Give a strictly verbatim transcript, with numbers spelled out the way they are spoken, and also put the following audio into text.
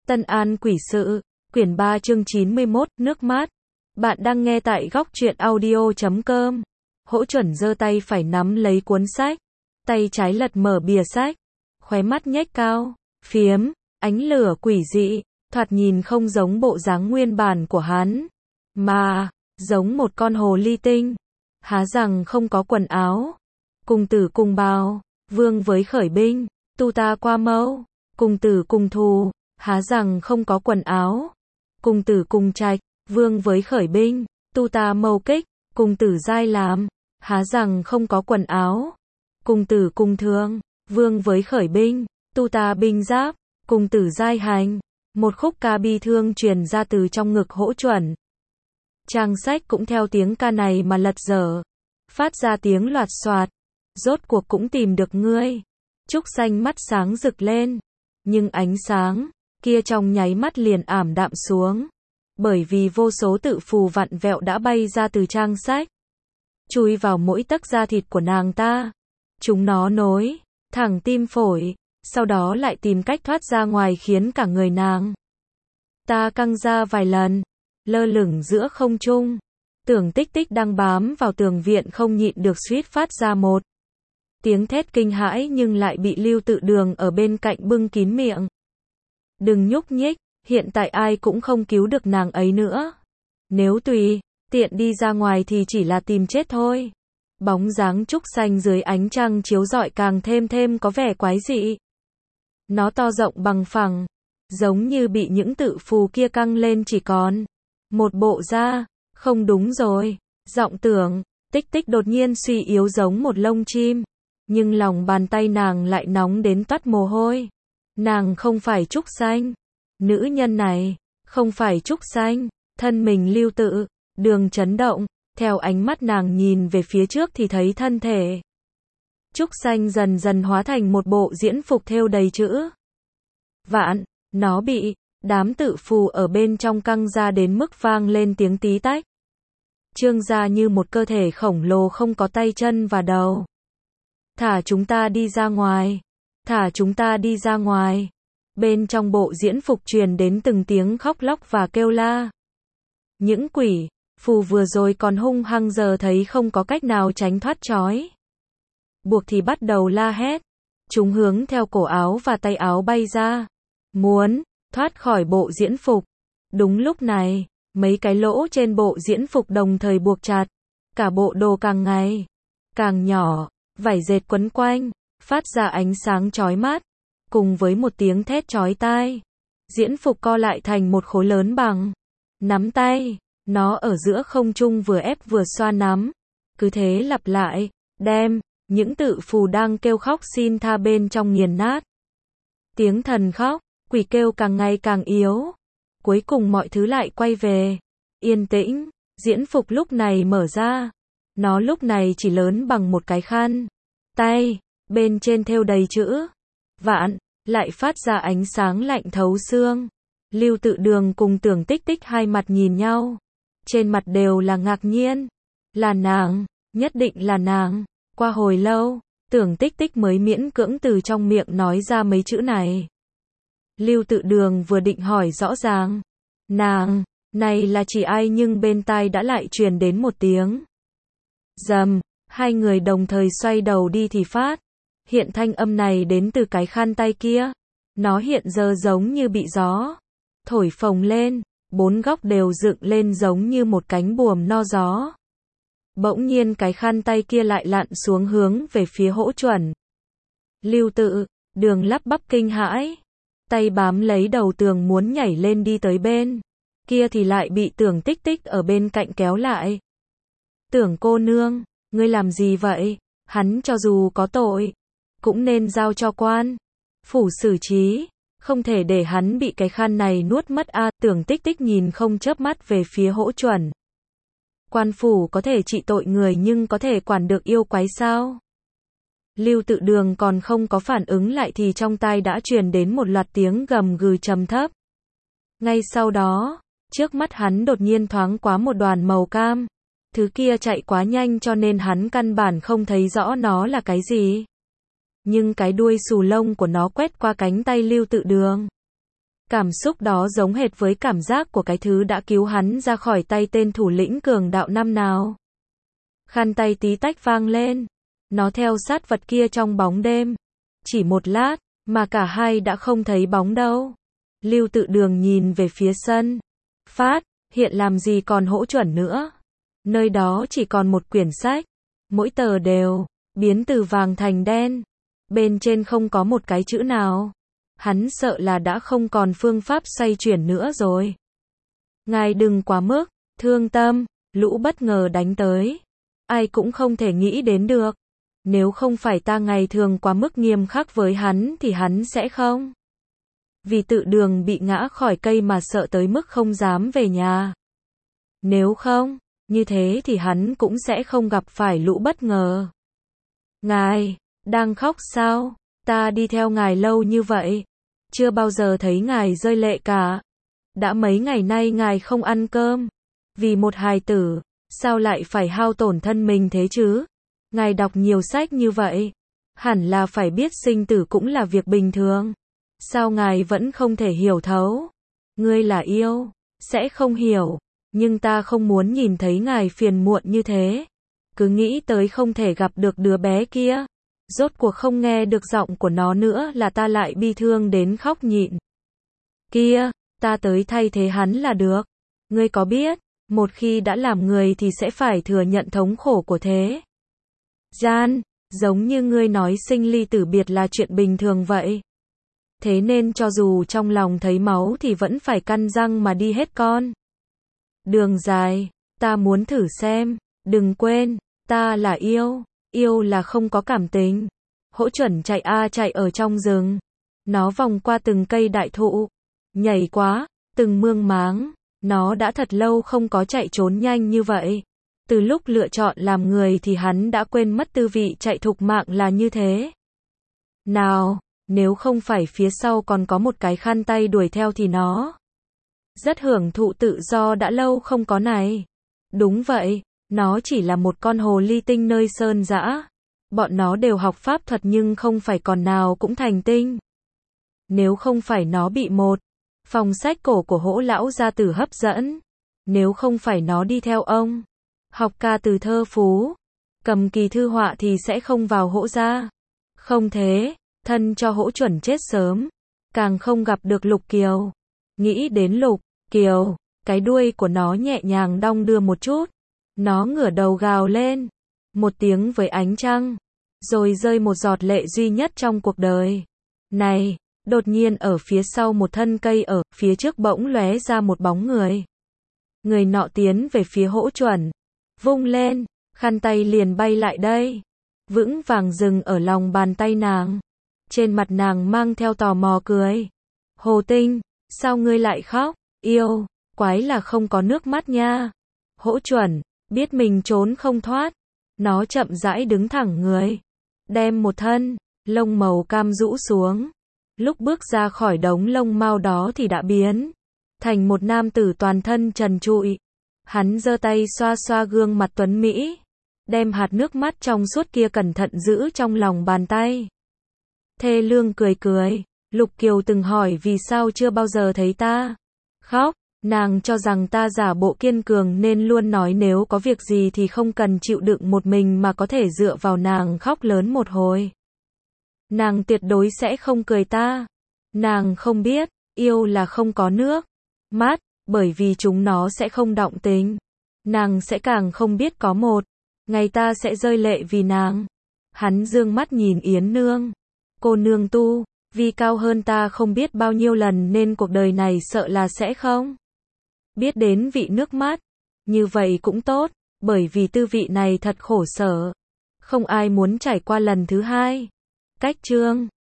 Tân An Quỷ Sự, quyển ba chương chín mươi mốt, nước mắt. Bạn đang nghe tại góc truyện audio chấm com. Hỗ Chuẩn giơ tay phải nắm lấy cuốn sách, tay trái lật mở bìa sách, khóe mắt nhếch cao, phiếm, ánh lửa quỷ dị, thoạt nhìn không giống bộ dáng nguyên bản của hắn, mà giống một con hồ ly tinh, há rằng không có quần áo. Cùng tử cùng bào, vương với khởi binh, tu ta qua mâu, cùng tử cùng thù, há rằng không có quần áo. Cùng tử cùng trạch, vương với khởi binh, tu ta mâu kích, cùng tử giai làm, há rằng không có quần áo. Cùng tử cùng thương, vương với khởi binh, tu ta binh giáp, cùng tử giai hành. Một khúc ca bi thương truyền ra từ trong ngực Hỗ Chuẩn. Trang sách cũng theo tiếng ca này mà lật dở, phát ra tiếng loạt xoạt. Rốt cuộc cũng tìm được ngươi. Trúc Xanh mắt sáng rực lên, nhưng ánh sáng kia trong nháy mắt liền ảm đạm xuống, bởi vì vô số tự phù vặn vẹo đã bay ra từ trang sách, chui vào mỗi tấc da thịt của nàng ta. Chúng nó nối thẳng tim phổi, sau đó lại tìm cách thoát ra ngoài khiến cả người nàng ta căng ra vài lần, lơ lửng giữa không trung. Tưởng Tích Tích đang bám vào tường viện không nhịn được suýt phát ra một tiếng thét kinh hãi, nhưng lại bị Lưu Tự Đường ở bên cạnh bưng kín miệng. Đừng nhúc nhích, hiện tại ai cũng không cứu được nàng ấy nữa. Nếu tùy tiện đi ra ngoài thì chỉ là tìm chết thôi. Bóng dáng Trúc Xanh dưới ánh trăng chiếu rọi càng thêm thêm có vẻ quái dị. Nó to rộng bằng phẳng, giống như bị những tự phù kia căng lên chỉ còn một bộ da. Không đúng rồi, giọng Tưởng Tích Tích đột nhiên suy yếu giống một lông chim, nhưng lòng bàn tay nàng lại nóng đến toát mồ hôi. Nàng không phải Trúc Xanh, nữ nhân này không phải Trúc Xanh. Thân mình Lưu Tự Đường chấn động, theo ánh mắt nàng nhìn về phía trước thì thấy thân thể Trúc Xanh dần dần hóa thành một bộ diễn phục thêu đầy chữ vạn. Nó bị đám tự phù ở bên trong căng ra đến mức vang lên tiếng tí tách, trương ra như một cơ thể khổng lồ không có tay chân và đầu. Thả chúng ta đi ra ngoài, thả chúng ta đi ra ngoài. Bên trong bộ diễn phục truyền đến từng tiếng khóc lóc và kêu la. Những quỷ phù vừa rồi còn hung hăng giờ thấy không có cách nào tránh thoát trói buộc thì bắt đầu la hét. Chúng hướng theo cổ áo và tay áo bay ra, muốn thoát khỏi bộ diễn phục. Đúng lúc này, mấy cái lỗ trên bộ diễn phục đồng thời buộc chặt, cả bộ đồ càng ngày càng nhỏ, vải dệt quấn quanh, phát ra ánh sáng chói mắt, cùng với một tiếng thét chói tai. Diễn phục co lại thành một khối lớn bằng nắm tay, nó ở giữa không trung vừa ép vừa xoa nắm, cứ thế lặp lại, đem những tự phù đang kêu khóc xin tha bên trong nghiền nát. Tiếng thần khóc, quỷ kêu càng ngày càng yếu, cuối cùng mọi thứ lại quay về yên tĩnh. Diễn phục lúc này mở ra, nó lúc này chỉ lớn bằng một cái khăn tay, bên trên thêu đầy chữ vạn, lại phát ra ánh sáng lạnh thấu xương. Lưu Tự Đường cùng Tưởng Tích Tích hai mặt nhìn nhau, trên mặt đều là ngạc nhiên. Là nàng, nhất định là nàng. Qua hồi lâu, Tưởng Tích Tích mới miễn cưỡng từ trong miệng nói ra mấy chữ này. Lưu Tự Đường vừa định hỏi rõ ràng, nàng này là chỉ ai, nhưng bên tai đã lại truyền đến một tiếng rầm. Hai người đồng thời xoay đầu đi thì phát hiện thanh âm này đến từ cái khăn tay kia. Nó hiện giờ giống như bị gió thổi phồng lên, bốn góc đều dựng lên giống như một cánh buồm no gió. Bỗng nhiên cái khăn tay kia lại lặn xuống hướng về phía Hỗ Chuẩn. Lưu Tự Đường lắp bắp kinh hãi, tay bám lấy đầu tường muốn nhảy lên đi tới bên kia thì lại bị Tưởng Tích Tích ở bên cạnh kéo lại. Tưởng cô nương, ngươi làm gì vậy? Hắn cho dù có tội, cũng nên giao cho quan phủ xử trí, không thể để hắn bị cái khăn này nuốt mất a. À, Tưởng Tích Tích nhìn không chớp mắt về phía Hỗ Chuẩn. Quan phủ có thể trị tội người nhưng có thể quản được yêu quái sao? Lưu Tự Đường còn không có phản ứng lại thì trong tai đã truyền đến một loạt tiếng gầm gừ trầm thấp. Ngay sau đó, trước mắt hắn đột nhiên thoáng qua một đoàn màu cam. Thứ kia chạy quá nhanh cho nên hắn căn bản không thấy rõ nó là cái gì. Nhưng cái đuôi xù lông của nó quét qua cánh tay Lưu Tự Đường. Cảm xúc đó giống hệt với cảm giác của cái thứ đã cứu hắn ra khỏi tay tên thủ lĩnh cường đạo năm nào. Khăn tay tí tách vang lên. Nó theo sát vật kia trong bóng đêm. Chỉ một lát, mà cả hai đã không thấy bóng đâu. Lưu Tự Đường nhìn về phía sân. Phát, hiện làm gì còn Hỗ Chuẩn nữa. Nơi đó chỉ còn một quyển sách. Mỗi tờ đều biến từ vàng thành đen. Bên trên không có một cái chữ nào. Hắn sợ là đã không còn phương pháp xoay chuyển nữa rồi. Ngài đừng quá mức, thương tâm, lũ bất ngờ đánh tới. Ai cũng không thể nghĩ đến được. Nếu không phải ta ngày thường quá mức nghiêm khắc với hắn thì hắn sẽ không. Vì Tự Đường bị ngã khỏi cây mà sợ tới mức không dám về nhà. Nếu không, như thế thì hắn cũng sẽ không gặp phải lũ bất ngờ. Ngài, đang khóc sao? Ta đi theo ngài lâu như vậy. Chưa bao giờ thấy ngài rơi lệ cả. Đã mấy ngày nay ngài không ăn cơm. Vì một hài tử, sao lại phải hao tổn thân mình thế chứ? Ngài đọc nhiều sách như vậy. Hẳn là phải biết sinh tử cũng là việc bình thường. Sao ngài vẫn không thể hiểu thấu? Ngươi là yêu, sẽ không hiểu. Nhưng ta không muốn nhìn thấy ngài phiền muộn như thế. Cứ nghĩ tới không thể gặp được đứa bé kia. Rốt cuộc không nghe được giọng của nó nữa là ta lại bi thương đến khóc nhịn. Kia, ta tới thay thế hắn là được. Ngươi có biết, một khi đã làm người thì sẽ phải thừa nhận thống khổ của thế gian, giống như ngươi nói sinh ly tử biệt là chuyện bình thường vậy. Thế nên cho dù trong lòng thấy máu thì vẫn phải căn răng mà đi hết con. Đường dài, ta muốn thử xem, đừng quên, ta là yêu, yêu là không có cảm tình. Hỗ Chuẩn chạy a chạy ở trong rừng. Nó vòng qua từng cây đại thụ, nhảy quá, từng mương máng. Nó đã thật lâu không có chạy trốn nhanh như vậy. Từ lúc lựa chọn làm người thì hắn đã quên mất tư vị chạy thục mạng là như thế. Nào, nếu không phải phía sau còn có một cái khăn tay đuổi theo thì nó rất hưởng thụ tự do đã lâu không có này. Đúng vậy, nó chỉ là một con hồ ly tinh nơi sơn dã. Bọn nó đều học pháp thuật nhưng không phải con nào cũng thành tinh. Nếu không phải nó bị một phòng sách cổ của Hỗ lão gia tử hấp dẫn. Nếu không phải nó đi theo ông học ca từ thơ phú, cầm kỳ thư họa thì sẽ không vào Hỗ gia. Không thế, thân cho Hỗ Chuẩn chết sớm. Càng không gặp được Lục Kiều. Nghĩ đến Lục Kiều, cái đuôi của nó nhẹ nhàng đong đưa một chút. Nó ngửa đầu gào lên một tiếng với ánh trăng, rồi rơi một giọt lệ duy nhất trong cuộc đời này. Đột nhiên ở phía sau một thân cây ở phía trước bỗng lóe ra một bóng người. Người nọ tiến về phía Hỗ Chuẩn, vung lên, khăn tay liền bay lại đây, vững vàng dừng ở lòng bàn tay nàng. Trên mặt nàng mang theo tò mò cười. Hồ Tinh, sao ngươi lại khóc? Yêu, quái là không có nước mắt nha. Hỗ Chuẩn biết mình trốn không thoát, nó chậm rãi đứng thẳng người, đem một thân lông màu cam rũ xuống. Lúc bước ra khỏi đống lông mao đó thì đã biến thành một nam tử toàn thân trần trụi. Hắn giơ tay xoa xoa gương mặt tuấn mỹ, đem hạt nước mắt trong suốt kia cẩn thận giữ trong lòng bàn tay. Thê lương cười cười. Lục Kiều từng hỏi vì sao chưa bao giờ thấy ta khóc. Nàng cho rằng ta giả bộ kiên cường nên luôn nói nếu có việc gì thì không cần chịu đựng một mình mà có thể dựa vào nàng khóc lớn một hồi. Nàng tuyệt đối sẽ không cười ta. Nàng không biết, yêu là không có nước mắt, bởi vì chúng nó sẽ không động tình. Nàng sẽ càng không biết có một ngày ta sẽ rơi lệ vì nàng. Hắn dương mắt nhìn Yến Nương. Cô nương tu vì cao hơn ta không biết bao nhiêu lần nên cuộc đời này sợ là sẽ không biết đến vị nước mắt. Như vậy cũng tốt, bởi vì tư vị này thật khổ sở. Không ai muốn trải qua lần thứ hai. Cách chương